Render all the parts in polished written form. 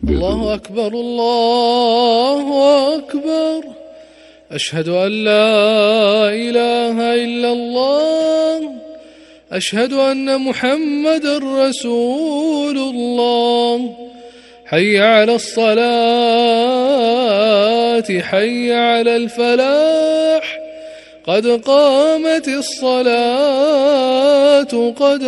الله أكبر الله أكبر. أشهد أن لا إله إلا الله. أشهد أن محمدًا رسول الله. حي على الصلاة حي على الفلاح. قد قامت الصلاة قد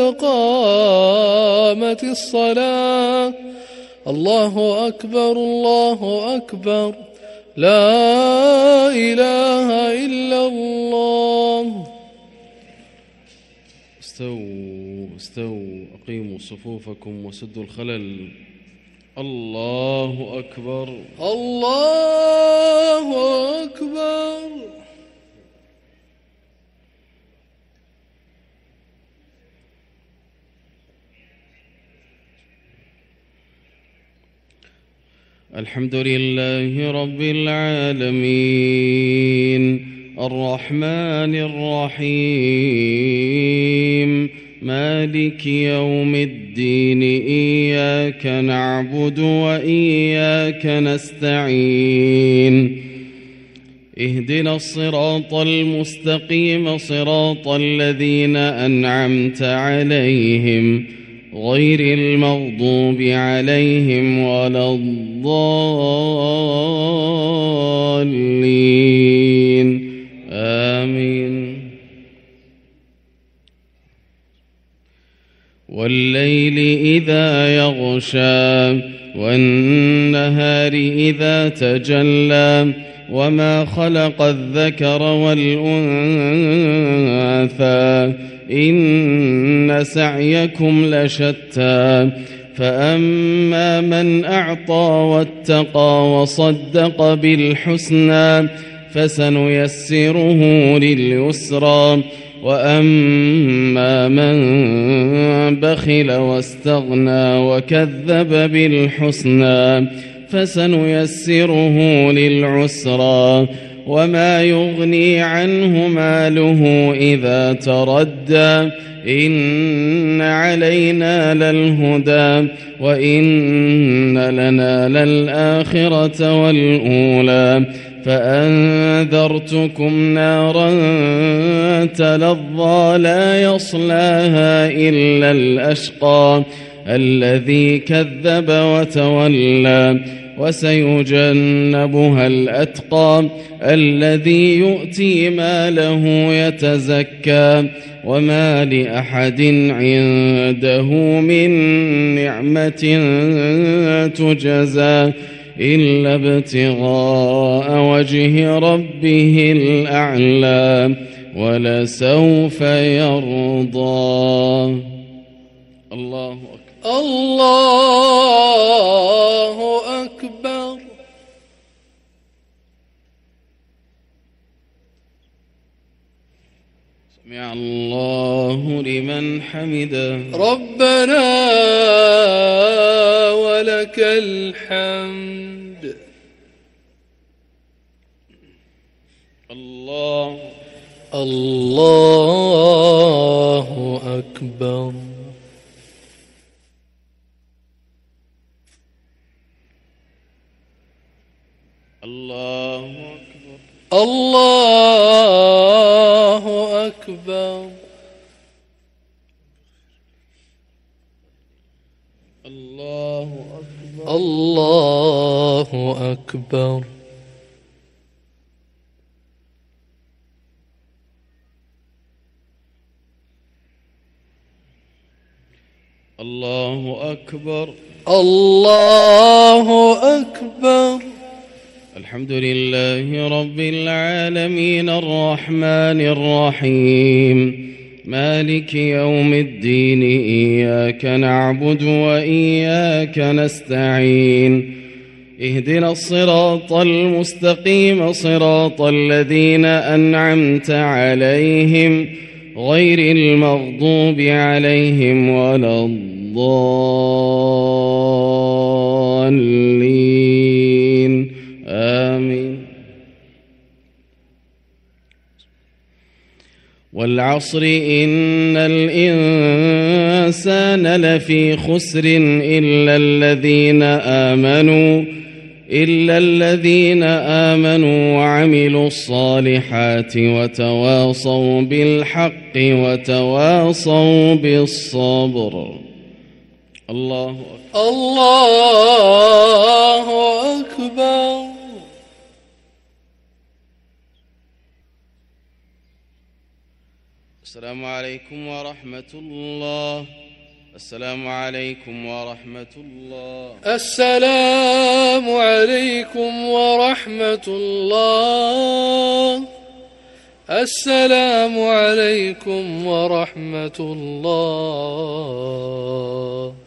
قامت الصلاة. الله أكبر الله أكبر. لا إله إلا الله. استووا أقيموا صفوفكم وسدوا الخلل. الله أكبر الله أكبر. الحمد لله رب العالمين الرحمن الرحيم مالك يوم الدين. إياك نعبد وإياك نستعين. اهدنا الصراط المستقيم صراط الذين أنعمت عليهم غير المغضوب عليهم ولا الضالين. آمين. والليل إذا يغشى والنهار إذا تجلى وما خلق الذكر والأنثى إن سعيكم لشتى. فأما من أعطى واتقى وصدق بالحسنى فسنيسره لليسرى. وأما من بخل واستغنى وكذب بالحسنى فسنيسره للعسرى. وما يغني عنه ماله إذا تردى. إن علينا للهدى وإن لنا للآخرة والأولى. فأنذرتكم نارا تلظى لا يصلاها إلا الأشقى الذي كذب وتولى. وسيجنبها الأتقى الذي يؤتي ماله يتزكى. وما لأحد عنده من نعمة تجزى إلا ابتغاء وجه ربه الأعلى ولسوف يرضى. الله أكبر الله أكبر. سمع الله لمن حمده. ربنا ولك الحمد. الله أكبر. الله أكبر. الله أكبر. الله أكبر. الله أكبر. الله أكبر. الله أكبر. الحمد لله رب العالمين الرحمن الرحيم مالك يوم الدين. إياك نعبد وإياك نستعين. اهدنا الصراط المستقيم صراط الذين أنعمت عليهم غير المغضوب عليهم ولا الضالين. آمين. والعصر إن الإنسان لفي خسر إلا الذين آمنوا وعملوا الصالحات وتواصوا بالحق وتواصوا بالصبر. الله أكبر. الله أكبر. السلام عليكم ورحمة الله. السلام عليكم ورحمة الله. السلام عليكم ورحمة الله. السلام عليكم ورحمة الله.